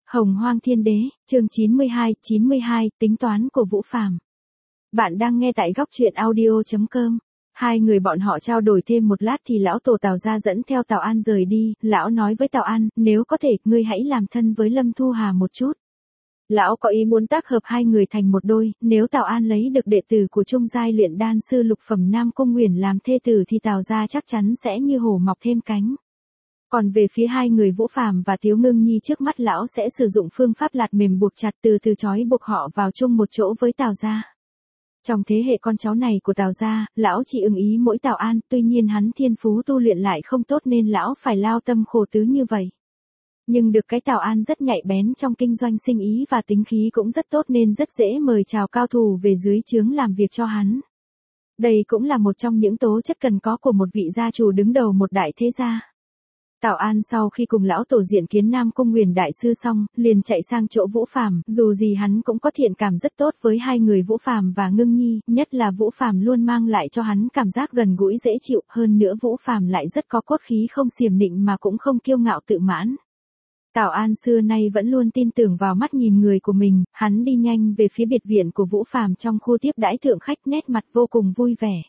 Hồng Hoang Thiên Đế, chương 92, tính toán của Vũ Phàm. Bạn đang nghe tại góc truyện audio.com. Hai người bọn họ trao đổi thêm một lát thì lão tổ Tào gia dẫn theo Tào An rời đi, lão nói với Tào An, nếu có thể, ngươi hãy làm thân với Lâm Thu Hà một chút. Lão có ý muốn tác hợp hai người thành một đôi, nếu Tào An lấy được đệ tử của Trung giai luyện đan sư lục phẩm Nam Cung Nguyền làm thê tử thì Tào gia chắc chắn sẽ như hổ mọc thêm cánh. Còn về phía hai người Vũ Phàm và Tiếu Ngưng Nhi, trước mắt lão sẽ sử dụng phương pháp lạt mềm buộc chặt, từ từ trói buộc họ vào chung một chỗ với Tào gia. Trong thế hệ con cháu này của Tào gia, lão chỉ ưng ý mỗi Tào An, tuy nhiên hắn thiên phú tu luyện lại không tốt nên lão phải lao tâm khổ tứ như vậy. Nhưng được cái Tào An rất nhạy bén trong kinh doanh sinh ý và tính khí cũng rất tốt nên rất dễ mời chào cao thủ về dưới trướng làm việc cho hắn. Đây cũng là một trong những tố chất cần có của một vị gia chủ đứng đầu một đại thế gia. Tào An sau khi cùng lão tổ diện kiến Nam Cung Nguyền đại sư xong, liền chạy sang chỗ Vũ Phàm, dù gì hắn cũng có thiện cảm rất tốt với hai người Vũ Phàm và Ngưng Nhi, nhất là Vũ Phàm luôn mang lại cho hắn cảm giác gần gũi dễ chịu, hơn nữa Vũ Phàm lại rất có cốt khí, không xiểm nịnh mà cũng không kiêu ngạo tự mãn. Tào An xưa nay vẫn luôn tin tưởng vào mắt nhìn người của mình, hắn đi nhanh về phía biệt viện của Vũ Phàm trong khu tiếp đãi thượng khách, nét mặt vô cùng vui vẻ.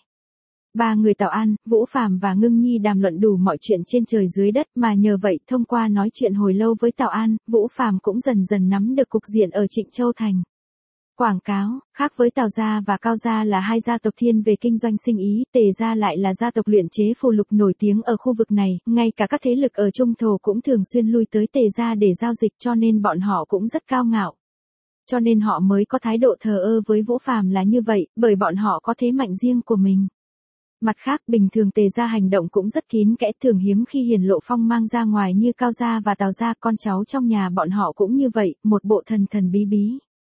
Ba người Tào An, Vũ Phàm và Ngưng Nhi đàm luận đủ mọi chuyện trên trời dưới đất, mà nhờ vậy thông qua nói chuyện hồi lâu với Tào An, Vũ Phàm cũng dần dần nắm được cục diện ở Trịnh Châu Thành. Quảng cáo, khác với Tào gia và Cao gia là hai gia tộc thiên về kinh doanh sinh ý, Tề gia lại là gia tộc luyện chế phù lục nổi tiếng ở khu vực này, ngay cả các thế lực ở Trung Thổ cũng thường xuyên lui tới Tề gia để giao dịch, cho nên bọn họ cũng rất cao ngạo. Cho nên họ mới có thái độ thờ ơ với Vũ Phàm là như vậy, bởi bọn họ có thế mạnh riêng của mình. Mặt khác, bình thường Tề gia hành động cũng rất kín kẽ, thường hiếm khi hiển lộ phong mang ra ngoài như Cao gia và Tào gia, con cháu trong nhà bọn họ cũng như vậy, một bộ thần thần bí bí.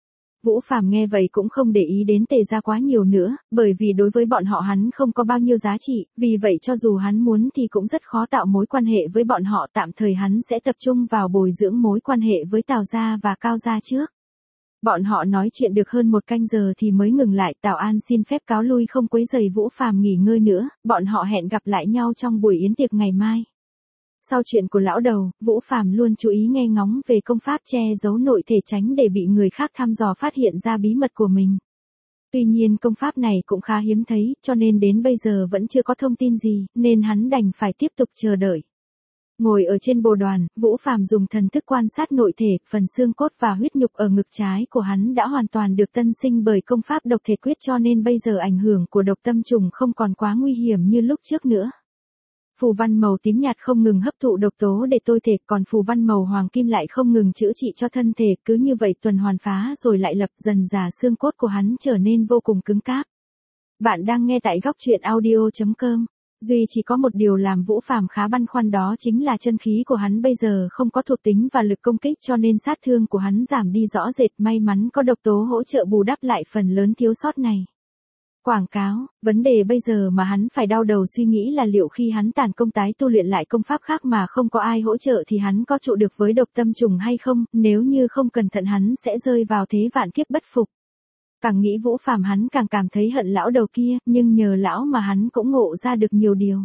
Vũ Phàm nghe vậy cũng không để ý đến Tề gia quá nhiều nữa, bởi vì đối với bọn họ hắn không có bao nhiêu giá trị, vì vậy cho dù hắn muốn thì cũng rất khó tạo mối quan hệ với bọn họ, tạm thời hắn sẽ tập trung vào bồi dưỡng mối quan hệ với Tào gia và Cao gia trước. Bọn họ nói chuyện được hơn một canh giờ thì mới ngừng lại, Tào An xin phép cáo lui không quấy rầy Vũ Phàm nghỉ ngơi nữa, bọn họ hẹn gặp lại nhau trong buổi yến tiệc ngày mai. Sau chuyện của lão đầu, Vũ Phàm luôn chú ý nghe ngóng về công pháp che giấu nội thể tránh để bị người khác thăm dò phát hiện ra bí mật của mình. Tuy nhiên công pháp này cũng khá hiếm thấy, cho nên đến bây giờ vẫn chưa có thông tin gì, nên hắn đành phải tiếp tục chờ đợi. Ngồi ở trên bồ đoàn, Vũ Phàm dùng thần thức quan sát nội thể, phần xương cốt và huyết nhục ở ngực trái của hắn đã hoàn toàn được tân sinh bởi công pháp độc thể quyết, cho nên bây giờ ảnh hưởng của độc tâm trùng không còn quá nguy hiểm như lúc trước nữa. Phù văn màu tím nhạt không ngừng hấp thụ độc tố để tôi thể, còn phù văn màu hoàng kim lại không ngừng chữa trị cho thân thể, cứ như vậy tuần hoàn phá rồi lại lập, dần dà xương cốt của hắn trở nên vô cùng cứng cáp. Bạn đang nghe tại góc truyện audio.com. Duy chỉ có một điều làm Vũ Phàm khá băn khoăn, đó chính là chân khí của hắn bây giờ không có thuộc tính và lực công kích, cho nên sát thương của hắn giảm đi rõ rệt, may mắn có độc tố hỗ trợ bù đắp lại phần lớn thiếu sót này. Quảng cáo, vấn đề bây giờ mà hắn phải đau đầu suy nghĩ là liệu khi hắn tản công tái tu luyện lại công pháp khác mà không có ai hỗ trợ thì hắn có trụ được với độc tâm trùng hay không, nếu như không cẩn thận hắn sẽ rơi vào thế vạn kiếp bất phục. Càng nghĩ Vũ Phàm hắn càng cảm thấy hận lão đầu kia, nhưng nhờ lão mà hắn cũng ngộ ra được nhiều điều.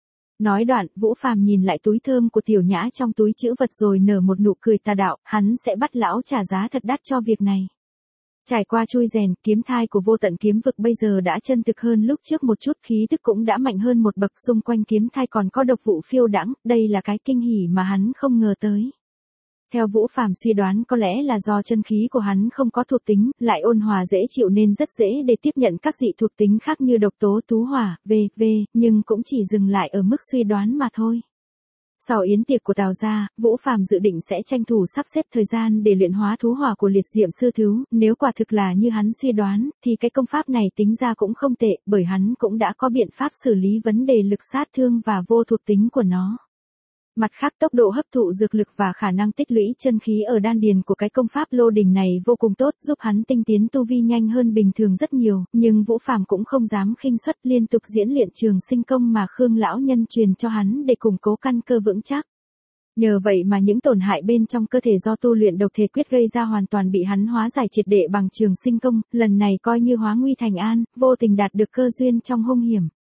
Nói đoạn, Vũ Phàm nhìn lại túi thơm của Tiểu Nhã trong túi trữ vật rồi nở một nụ cười tà đạo, hắn sẽ bắt lão trả giá thật đắt cho việc này. Trải qua chui rèn, kiếm thai của vô tận kiếm vực bây giờ đã chân thực hơn lúc trước một chút, khí tức cũng đã mạnh hơn một bậc, xung quanh kiếm thai còn có độc vụ phiêu đãng, đây là cái kinh hỉ mà hắn không ngờ tới. Theo Vũ Phàm suy đoán, có lẽ là do chân khí của hắn không có thuộc tính, lại ôn hòa dễ chịu nên rất dễ để tiếp nhận các dị thuộc tính khác như độc tố, tú hỏa, v.v, nhưng cũng chỉ dừng lại ở mức suy đoán mà thôi. Sau yến tiệc của Tào gia, Vũ Phàm dự định sẽ tranh thủ sắp xếp thời gian để luyện hóa thú hỏa của liệt diệm sư thú, nếu quả thực là như hắn suy đoán, thì cái công pháp này tính ra cũng không tệ, bởi hắn cũng đã có biện pháp xử lý vấn đề lực sát thương và vô thuộc tính của nó. Mặt khác, tốc độ hấp thụ dược lực và khả năng tích lũy chân khí ở đan điền của cái công pháp lô đình này vô cùng tốt, giúp hắn tinh tiến tu vi nhanh hơn bình thường rất nhiều, nhưng Vũ Phàm cũng không dám khinh suất, liên tục diễn luyện trường sinh công mà Khương lão nhân truyền cho hắn để củng cố căn cơ vững chắc. Nhờ vậy mà những tổn hại bên trong cơ thể do tu luyện độc thể quyết gây ra hoàn toàn bị hắn hóa giải triệt để bằng trường sinh công, lần này coi như hóa nguy thành an, vô tình đạt được cơ duyên trong hung hiểm.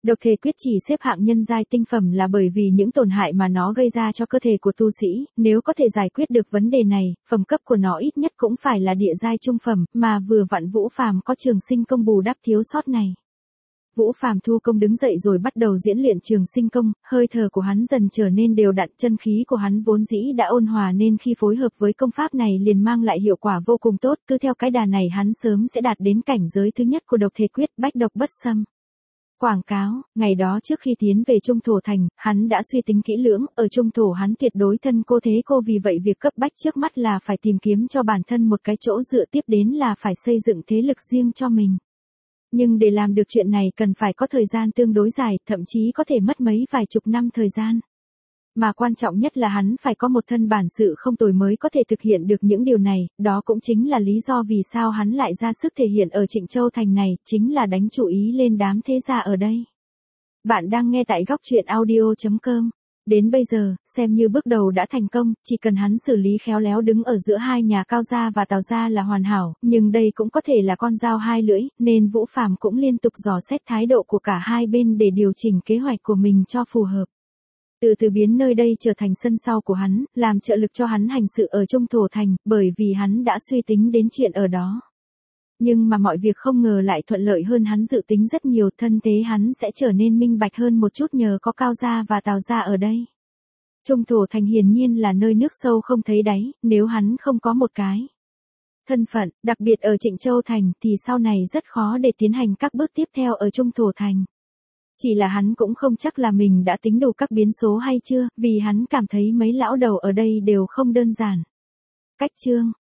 Độc thể quyết chỉ xếp hạng nhân giai tinh phẩm là bởi vì những tổn hại mà nó gây ra cho cơ thể của tu sĩ, nếu có thể giải quyết được vấn đề này, phẩm cấp của nó ít nhất cũng phải là địa giai trung phẩm, mà vừa vặn Vũ Phàm có Trường Sinh Công bù đắp thiếu sót này. Vũ Phàm thu công đứng dậy rồi bắt đầu diễn luyện Trường Sinh Công, hơi thở của hắn dần trở nên đều đặn, chân khí của hắn vốn dĩ đã ôn hòa nên khi phối hợp với công pháp này liền mang lại hiệu quả vô cùng tốt, cứ theo cái đà này hắn sớm sẽ đạt đến cảnh giới thứ nhất của độc thể quyết, bách độc bất xâm. Quảng cáo, ngày đó trước khi tiến về Trung Thổ Thành, hắn đã suy tính kỹ lưỡng, ở Trung Thổ hắn tuyệt đối thân cô thế cô, vì vậy việc cấp bách trước mắt là phải tìm kiếm cho bản thân một cái chỗ dựa, tiếp đến là phải xây dựng thế lực riêng cho mình. Nhưng để làm được chuyện này cần phải có thời gian tương đối dài, thậm chí có thể mất mấy vài chục năm thời gian. Mà quan trọng nhất là hắn phải có một thân bản sự không tồi mới có thể thực hiện được những điều này, đó cũng chính là lý do vì sao hắn lại ra sức thể hiện ở Trịnh Châu Thành này, chính là đánh chú ý lên đám thế gia ở đây. Bạn đang nghe tại góc truyện audio.com. Đến bây giờ, xem như bước đầu đã thành công, chỉ cần hắn xử lý khéo léo đứng ở giữa hai nhà Cao gia và Tào gia là hoàn hảo, nhưng đây cũng có thể là con dao hai lưỡi, nên Vũ Phàm cũng liên tục dò xét thái độ của cả hai bên để điều chỉnh kế hoạch của mình cho phù hợp. Từ từ biến nơi đây trở thành sân sau của hắn, làm trợ lực cho hắn hành sự ở Trung Thổ Thành, bởi vì hắn đã suy tính đến chuyện ở đó. Nhưng mà mọi việc không ngờ lại thuận lợi hơn hắn dự tính rất nhiều, thân thế hắn sẽ trở nên minh bạch hơn một chút nhờ có Cao gia và Tào gia ở đây. Trung Thổ Thành hiển nhiên là nơi nước sâu không thấy đáy, nếu hắn không có một cái thân phận, đặc biệt ở Trịnh Châu Thành thì sau này rất khó để tiến hành các bước tiếp theo ở Trung Thổ Thành. Chỉ là hắn cũng không chắc là mình đã tính đủ các biến số hay chưa, vì hắn cảm thấy mấy lão đầu ở đây đều không đơn giản. Cách chương